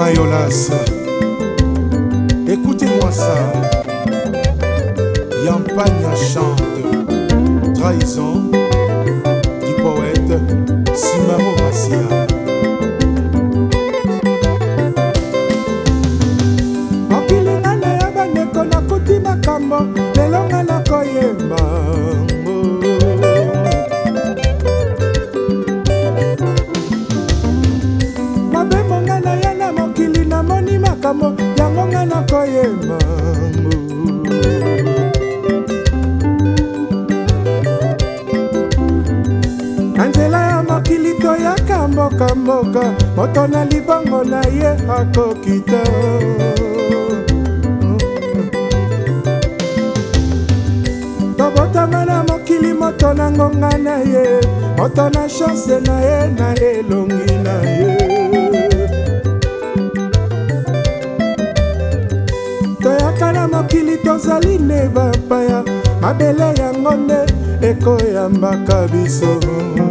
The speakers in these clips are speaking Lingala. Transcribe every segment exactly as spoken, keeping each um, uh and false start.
Mayolas, écoutez-moi ça. Yampagna chante Trahison du poète Simaro Massia. Mokilinga na ya bandeko nakuti makambo lelo nga nakoyemba mabemo nga na ya na mokili namoni makambo yango nga nakoyemba Anzela ya mokili toyaka mboka mboka moto na libongo na ye akokita tobotama na mokili moto na ngonga na ye moto na chance na ye na elongi na ye toyaka na mokili tozali ne bapaya mabele yango nde ekoyambaka biso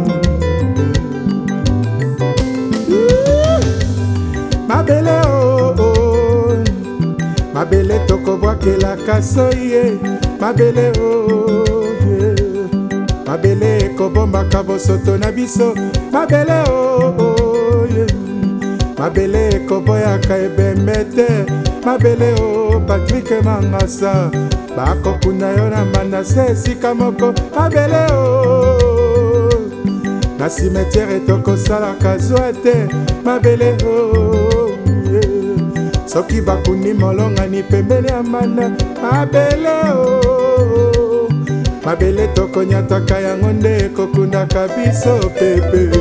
mabele o oh, oh. Mabele tokobwakelaka soye mabele o oh, yeah. Mabele ekobombaka bosoto na biso mabele o oh, oh, yeah. Mabele ekoboyaka ebembete mabele o oh, Patrick Mangasa bakokuna yo na mbanda se esika moko mabele o na cimetière tokosalaka zwa te mabele o soki bakuni molongani pembeni ya mbanda mabele o mabele tokonyataka yango nde ekokundaka biso pepe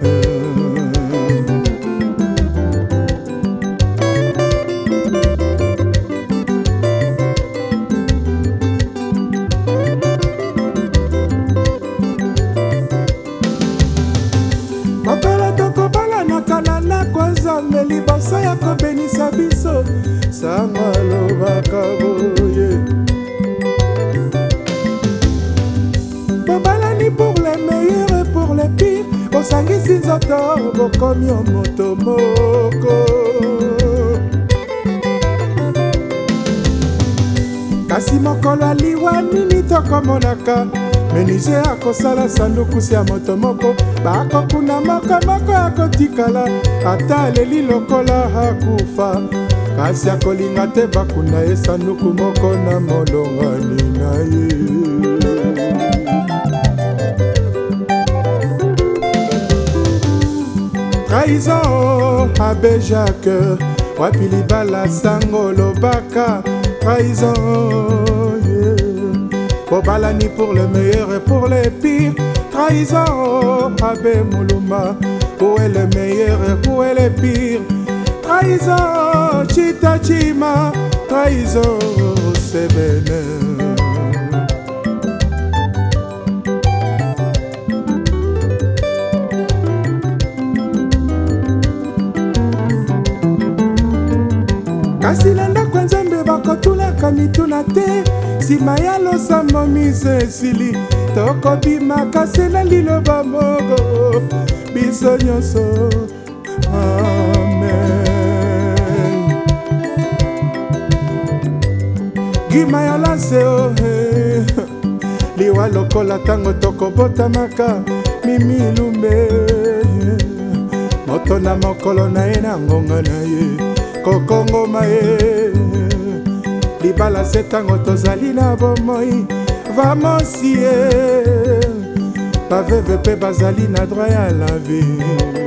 Nzambe liboso ya kobenisa biso sango alobaka boye bobalani pour les meilleurs et pour les pires osangisi nzoto bokomi omoto moko kasi mokolo aliwa nini tokomonaka menise akosala sanduku ya moto moko bakokuna moko moko akotikala ata aleli lokola akufa kasi akolinga te bakuna ye sanduku moko na molongani na ye trahison abe Jacques wapi libala sango lobaka trahison yeah. Bobalani pour le meilleur et pour les pires trahison abe Muluma où est le meilleur et où est le pire trahison Chita Chima trahison Sebene kasi na ndako Nzambe bakotulaka mituna te nsima ya losambo mise esili tokobimaka se na liloba moko biso nyonso amen gima ya lase o he liwa lokola tango tokobotamaka mimi lumbe moto na mokolo na ye na ngonga na ye kokongoma ye libala se tango tozali na bomoi vamosie baveve mpe bazali na droit ya la vie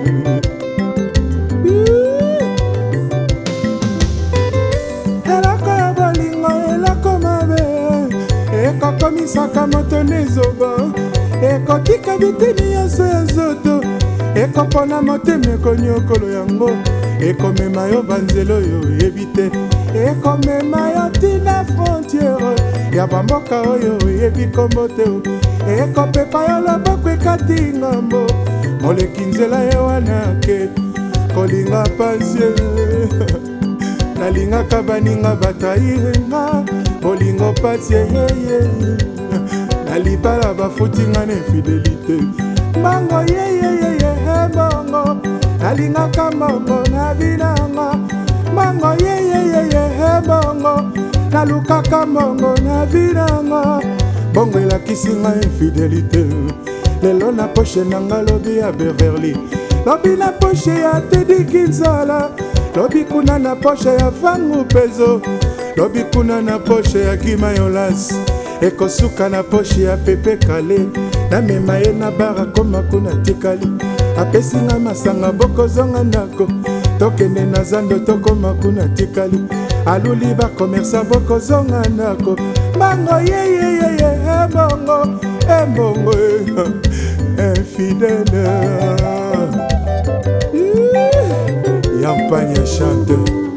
eloko ya bolingo eloko mabe ekokomisaka moto nezoba ekotika biteni nyonso ya nzoto ekopona motema ekonyokolo yango ekomema yo banzelo oyo oyebi te ekomema yo tina frontiere ya bamboka oyo oyebi kombo te ekopepa yo loboko ekati ngambo moleki nzela ye wana ke kolinga pasie nalingaka baninga batrahirenga bolingo pasie yeye na libala bafutinga na infidelité mbango yeyeyeye mbongo nalingaka mbongo na binanga Mango ye ye ye ye he bongo nalukaka mbongo na vinanga bongo elakisi nga infidélité lelo na poche nanga lobi ya Beverly lobi na poche ya Teddy Kinzala lobi kuna na poche ya Vangu Pezo lobi kuna na poche ya Gimayolas ekosuka na poche ya Pepe Kale namema ye na bara koma kuna tikali apesi nga masanga bokozonga ndako tokende na zando tokoma kuna tikali aluli bakomersa bokozonga ndako mango yeyeyeye embongo embongo infidèle Yampagne chante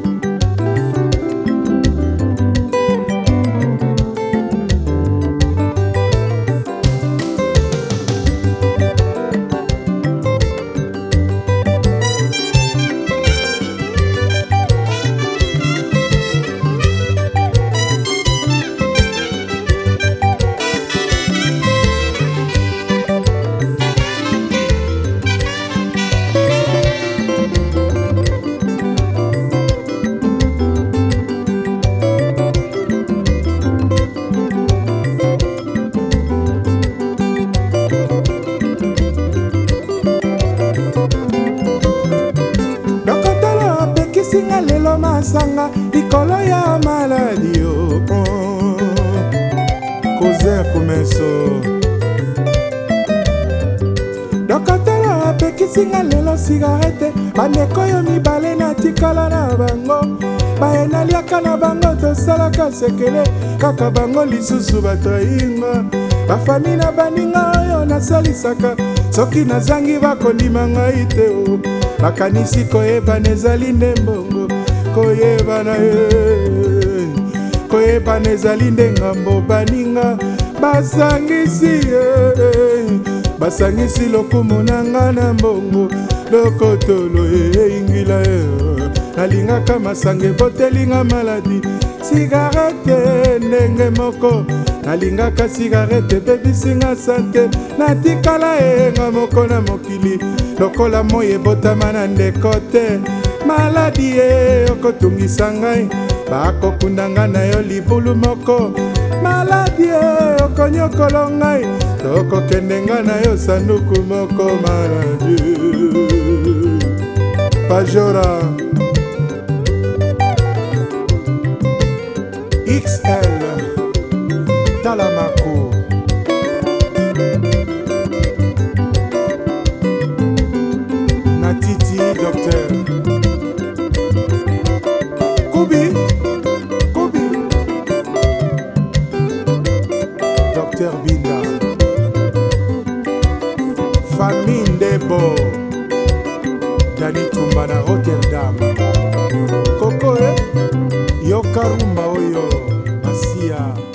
singa lelo masanga likolo ya maladi yo koze kumeso dokotelo apekisinga lelo sigarete bandeko yo mibale natikala na bango bayenaliaka na bango tosalaka sekele kaka bango lisusu batrayinga bafami na baninga oyo nasalisaka soki nazangi bakondima ngai te o makanisi koyebana ezali nde mbongo koyebana ye koyebana ezali nde ngambo baninga basangisi ye basangisi lokumu na nga na mbongo lokotolo eyingila ye nalingaka masanga ebotelinga maladi sigarete ndenge moko nalingaka sigarete bebisinga sante natikala yenga moko na mokili lokola moi ebotama na ndeko te maladi ye okotungisa ngai bakokunda ngai na yo libulu moko maladi ye okonyokolo ngai tokokende ngai na yo sanduku moko maladi Pajora X L Talamako Natiti Docteur Kubi Kubi Docteur Binda Famille Ndebo Dani Tumba na Rotterdam Koko eh Yokarumba oyo Masia